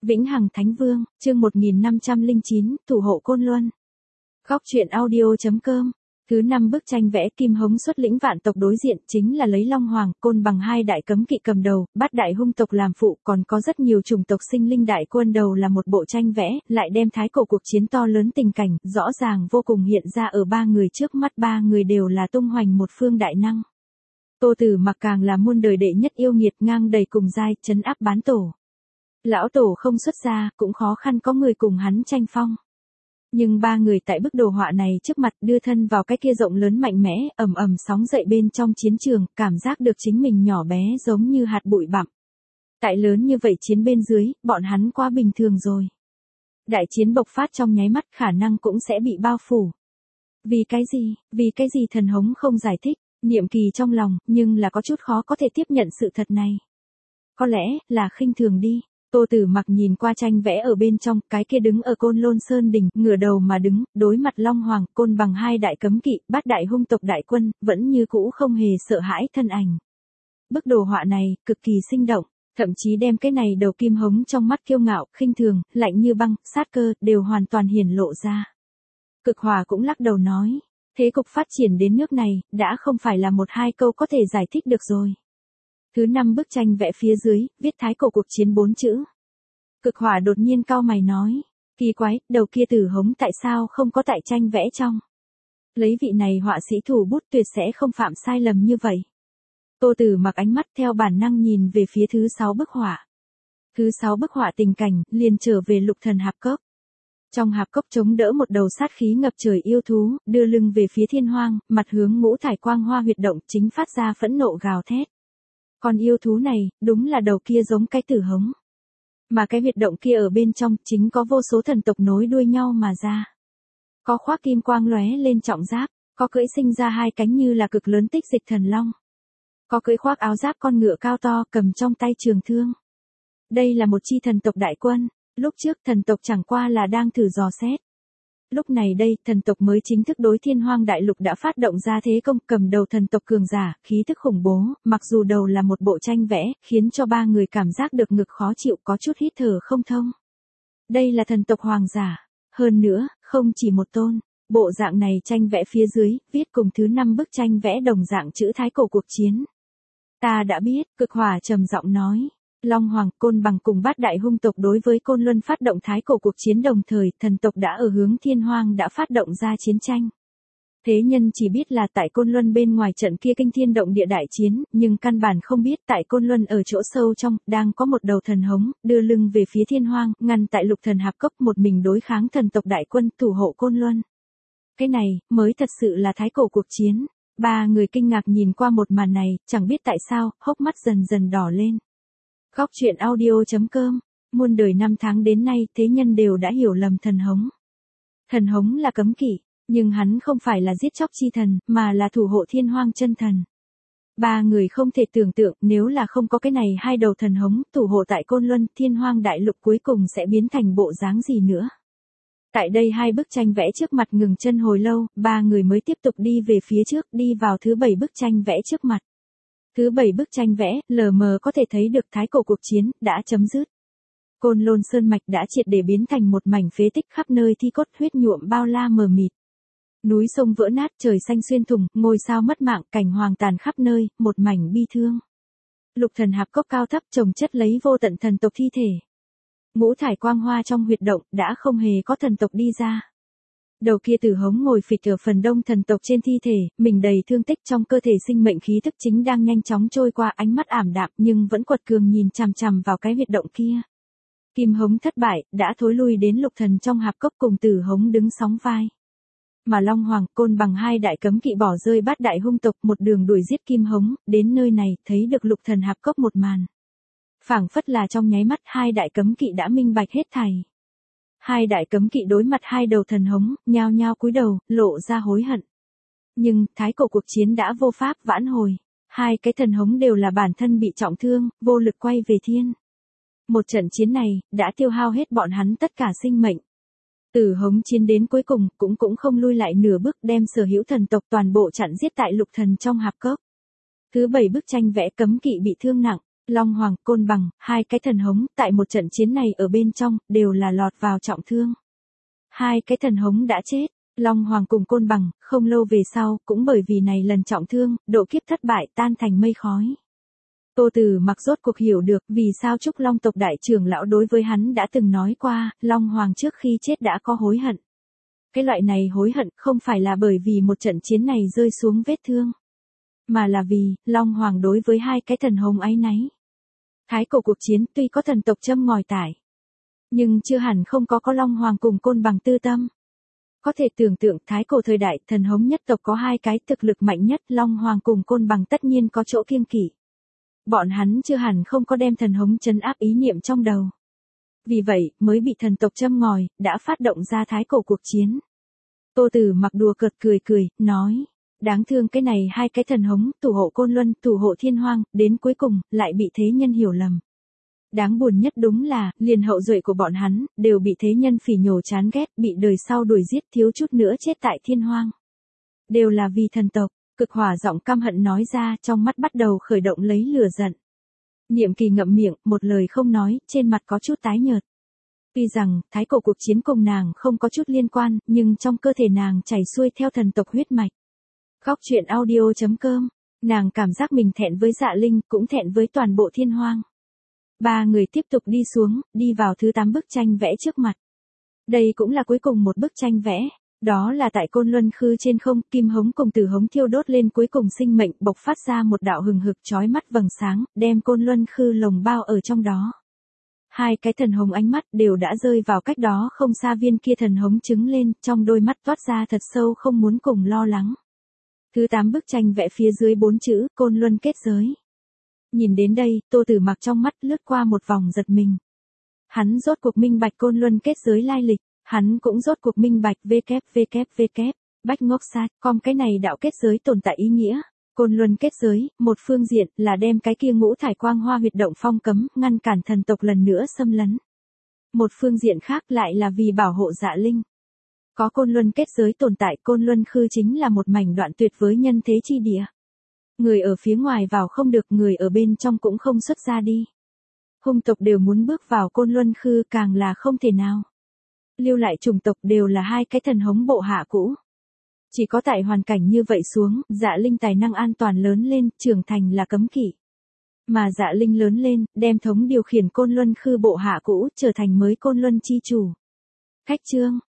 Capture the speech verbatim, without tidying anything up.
Vĩnh Hằng Thánh Vương, chương một nghìn năm trăm lẻ chín, thủ hộ Côn Luân. Góc truyện audio chấm com. Thứ năm bức tranh vẽ Kim Hống xuất lĩnh vạn tộc đối diện chính là lấy Long Hoàng, Côn Bằng hai đại cấm kỵ cầm đầu, bát đại hung tộc làm phụ, còn có rất nhiều chủng tộc sinh linh đại quân đầu là một bộ tranh vẽ, lại đem thái cổ cuộc chiến to lớn tình cảnh, rõ ràng vô cùng hiện ra ở ba người trước mắt, ba người đều là tung hoành một phương đại năng. Tô Tử Mặc càng là muôn đời đệ nhất yêu nghiệt ngang đầy cùng giai, trấn áp bán tổ. Lão tổ không xuất ra, cũng khó khăn có người cùng hắn tranh phong. Nhưng ba người tại bức đồ họa này trước mặt đưa thân vào cái kia rộng lớn mạnh mẽ, ầm ầm sóng dậy bên trong chiến trường, cảm giác được chính mình nhỏ bé giống như hạt bụi bặm. Tại lớn như vậy chiến bên dưới, bọn hắn quá bình thường rồi. Đại chiến bộc phát trong nháy mắt khả năng cũng sẽ bị bao phủ. Vì cái gì, vì cái gì Thần Hống không giải thích, niệm kỳ trong lòng, nhưng là có chút khó có thể tiếp nhận sự thật này. Có lẽ, là khinh thường đi. Tô Tử Mặc nhìn qua tranh vẽ ở bên trong, cái kia đứng ở Côn Lôn Sơn đỉnh, ngửa đầu mà đứng, đối mặt Long Hoàng, Côn Bằng hai đại cấm kỵ, bát đại hung tộc đại quân, vẫn như cũ không hề sợ hãi thân ảnh. Bức đồ họa này, cực kỳ sinh động, thậm chí đem cái này đầu Kim Hống trong mắt kiêu ngạo, khinh thường, lạnh như băng, sát cơ, đều hoàn toàn hiển lộ ra. Cực Hòa cũng lắc đầu nói, thế cục phát triển đến nước này, đã không phải là một hai câu có thể giải thích được rồi. Thứ năm bức tranh vẽ phía dưới, viết thái cổ cuộc chiến bốn chữ. Cực Hỏa đột nhiên cau mày nói, kỳ quái, đầu kia Tử Hống tại sao không có tại tranh vẽ trong. Lấy vị này họa sĩ thủ bút tuyệt sẽ không phạm sai lầm như vậy. Tô Tử Mặc ánh mắt theo bản năng nhìn về phía thứ sáu bức họa. Thứ sáu bức họa tình cảnh, liền trở về Lục Thần Hạp Cốc. Trong hạp cốc chống đỡ một đầu sát khí ngập trời yêu thú, đưa lưng về phía thiên hoang, mặt hướng ngũ thải quang hoa huyệt động, chính phát ra phẫn nộ gào thét. Còn yêu thú này, đúng là đầu kia giống cái Tử Hống. Mà cái huyệt động kia ở bên trong, chính có vô số thần tộc nối đuôi nhau mà ra. Có khoác kim quang lóe lên trọng giáp, có cưỡi sinh ra hai cánh như là cực lớn tích dịch thần long. Có cưỡi khoác áo giáp con ngựa cao to, cầm trong tay trường thương. Đây là một chi thần tộc đại quân, lúc trước thần tộc chẳng qua là đang thử dò xét. Lúc này đây, thần tộc mới chính thức đối Thiên Hoang đại lục đã phát động ra thế công, cầm đầu thần tộc cường giả, khí tức khủng bố, mặc dù đầu là một bộ tranh vẽ, khiến cho ba người cảm giác được ngực khó chịu, có chút hít thở không thông. Đây là thần tộc hoàng giả, hơn nữa, không chỉ một tôn, bộ dạng này tranh vẽ phía dưới, viết cùng thứ năm bức tranh vẽ đồng dạng chữ thái cổ cuộc chiến. Ta đã biết, Cực Hỏa trầm giọng nói. Long Hoàng, Côn Bằng cùng bát đại hung tộc đối với Côn Luân phát động thái cổ cuộc chiến đồng thời, thần tộc đã ở hướng Thiên Hoang đã phát động ra chiến tranh. Thế nhân chỉ biết là tại Côn Luân bên ngoài trận kia kinh thiên động địa đại chiến, nhưng căn bản không biết tại Côn Luân ở chỗ sâu trong, đang có một đầu thần hống, đưa lưng về phía Thiên Hoang, ngăn tại Lục Thần Hạp Cốc một mình đối kháng thần tộc đại quân thủ hộ Côn Luân. Cái này, mới thật sự là thái cổ cuộc chiến. Ba người kinh ngạc nhìn qua một màn này, chẳng biết tại sao, hốc mắt dần dần đỏ lên. Góc truyện audio chấm com, muôn đời năm tháng đến nay, thế nhân đều đã hiểu lầm thần hống. Thần hống là cấm kỵ, nhưng hắn không phải là giết chóc chi thần, mà là thủ hộ Thiên Hoang chân thần. Ba người không thể tưởng tượng, nếu là không có cái này hai đầu thần hống, thủ hộ tại Côn Luân, Thiên Hoang đại lục cuối cùng sẽ biến thành bộ dáng gì nữa. Tại đây hai bức tranh vẽ trước mặt ngừng chân hồi lâu, ba người mới tiếp tục đi về phía trước, đi vào thứ bảy bức tranh vẽ trước mặt. Thứ bảy bức tranh vẽ, lờ mờ có thể thấy được thái cổ cuộc chiến, đã chấm dứt. Côn Lôn Sơn Mạch đã triệt để biến thành một mảnh phế tích, khắp nơi thi cốt huyết nhuộm bao la mờ mịt. Núi sông vỡ nát, trời xanh xuyên thủng, ngôi sao mất mạng, cảnh hoàng tàn khắp nơi, một mảnh bi thương. Lục Thần Hạp Cốc cao thấp chồng chất lấy vô tận thần tộc thi thể. Ngũ thải quang hoa trong huyệt động, đã không hề có thần tộc đi ra. Đầu kia Tử Hống ngồi phịch ở phần đông thần tộc trên thi thể, mình đầy thương tích, trong cơ thể sinh mệnh khí tức chính đang nhanh chóng trôi qua, ánh mắt ảm đạm nhưng vẫn quật cường nhìn chằm chằm vào cái huyệt động kia. Kim Hống thất bại, đã thối lui đến Lục Thần trong hạp cốc cùng Tử Hống đứng sóng vai. Mà Long Hoàng, Côn Bằng hai đại cấm kỵ bỏ rơi bát đại hung tộc, một đường đuổi giết Kim Hống, đến nơi này, thấy được Lục Thần hạp cốc một màn. Phảng phất là trong nháy mắt, hai đại cấm kỵ đã minh bạch hết thảy. Hai đại cấm kỵ đối mặt hai đầu thần hống, nhao nhao cúi đầu, lộ ra hối hận. Nhưng, thái cổ cuộc chiến đã vô pháp vãn hồi. Hai cái thần hống đều là bản thân bị trọng thương, vô lực quay về thiên. Một trận chiến này, đã tiêu hao hết bọn hắn tất cả sinh mệnh. Tử Hống chiến đến cuối cùng, cũng cũng không lui lại nửa bước, đem sở hữu thần tộc toàn bộ chặn giết tại Lục Thần trong hạp cốc. Thứ bảy bức tranh vẽ cấm kỵ bị thương nặng. Long Hoàng, Côn Bằng, hai cái thần hống, tại một trận chiến này ở bên trong, đều là lọt vào trọng thương. Hai cái thần hống đã chết, Long Hoàng cùng Côn Bằng, không lâu về sau, cũng bởi vì này lần trọng thương, độ kiếp thất bại tan thành mây khói. Tô Tử Mặc rốt cuộc hiểu được vì sao Trúc Long tộc đại trưởng lão đối với hắn đã từng nói qua, Long Hoàng trước khi chết đã có hối hận. Cái loại này hối hận không phải là bởi vì một trận chiến này rơi xuống vết thương, mà là vì, Long Hoàng đối với hai cái thần hống áy náy. Thái cổ cuộc chiến tuy có thần tộc châm ngòi tải, nhưng chưa hẳn không có có Long Hoàng cùng Côn Bằng tư tâm. Có thể tưởng tượng thái cổ thời đại thần hống nhất tộc có hai cái thực lực mạnh nhất, Long Hoàng cùng Côn Bằng tất nhiên có chỗ kiêng kỵ. Bọn hắn chưa hẳn không có đem thần hống trấn áp ý niệm trong đầu. Vì vậy, mới bị thần tộc châm ngòi, đã phát động ra thái cổ cuộc chiến. Tô Tử Mặc đùa cợt cười cười, nói, đáng thương cái này hai cái thần hống, thủ hộ Côn Luân, thủ hộ Thiên Hoang, đến cuối cùng, lại bị thế nhân hiểu lầm. Đáng buồn nhất đúng là, liền hậu duệ của bọn hắn, đều bị thế nhân phỉ nhổ chán ghét, bị đời sau đuổi giết thiếu chút nữa chết tại Thiên Hoang. Đều là vì thần tộc, cực hỏa giọng căm hận nói ra, trong mắt bắt đầu khởi động lấy lửa giận. Niệm Kỳ ngậm miệng, một lời không nói, trên mặt có chút tái nhợt. Tuy rằng, thái cổ cuộc chiến cùng nàng không có chút liên quan, nhưng trong cơ thể nàng chảy xuôi theo thần tộc huyết mạch. Góc truyện audio chấm com, nàng cảm giác mình thẹn với Dạ Linh, cũng thẹn với toàn bộ Thiên Hoang. Ba người tiếp tục đi xuống, đi vào thứ tám bức tranh vẽ trước mặt. Đây cũng là cuối cùng một bức tranh vẽ, đó là tại Côn Luân Khư trên không, kim hống cùng tử hống thiêu đốt lên cuối cùng sinh mệnh, bộc phát ra một đạo hừng hực chói mắt vầng sáng, đem Côn Luân Khư lồng bao ở trong đó. Hai cái thần hống ánh mắt đều đã rơi vào cách đó không xa viên kia thần hống trứng lên, trong đôi mắt toát ra thật sâu không muốn cùng lo lắng. Thứ tám bức tranh vẽ phía dưới bốn chữ, Côn Luân kết giới. Nhìn đến đây, Tô Tử Mặc trong mắt lướt qua một vòng giật mình. Hắn rốt cuộc minh bạch Côn Luân kết giới lai lịch, hắn cũng rốt cuộc minh bạch www, bách ngốc sát, com cái này đạo kết giới tồn tại ý nghĩa. Côn Luân kết giới, một phương diện là đem cái kia ngũ thải quang hoa huyệt động phong cấm, ngăn cản thần tộc lần nữa xâm lấn. Một phương diện khác lại là vì bảo hộ Dạ Linh. Có Côn Luân kết giới tồn tại, Côn Luân Khư chính là một mảnh đoạn tuyệt với nhân thế chi địa. Người ở phía ngoài vào không được, người ở bên trong cũng không xuất ra đi. Hung tộc đều muốn bước vào Côn Luân Khư càng là không thể nào. Lưu lại chủng tộc đều là hai cái thần hống bộ hạ cũ. Chỉ có tại hoàn cảnh như vậy xuống, Dạ Linh tài năng an toàn lớn lên, trưởng thành là cấm kỵ. Mà Dạ Linh lớn lên, đem thống điều khiển Côn Luân Khư bộ hạ cũ, trở thành mới Côn Luân chi chủ. Khách chương,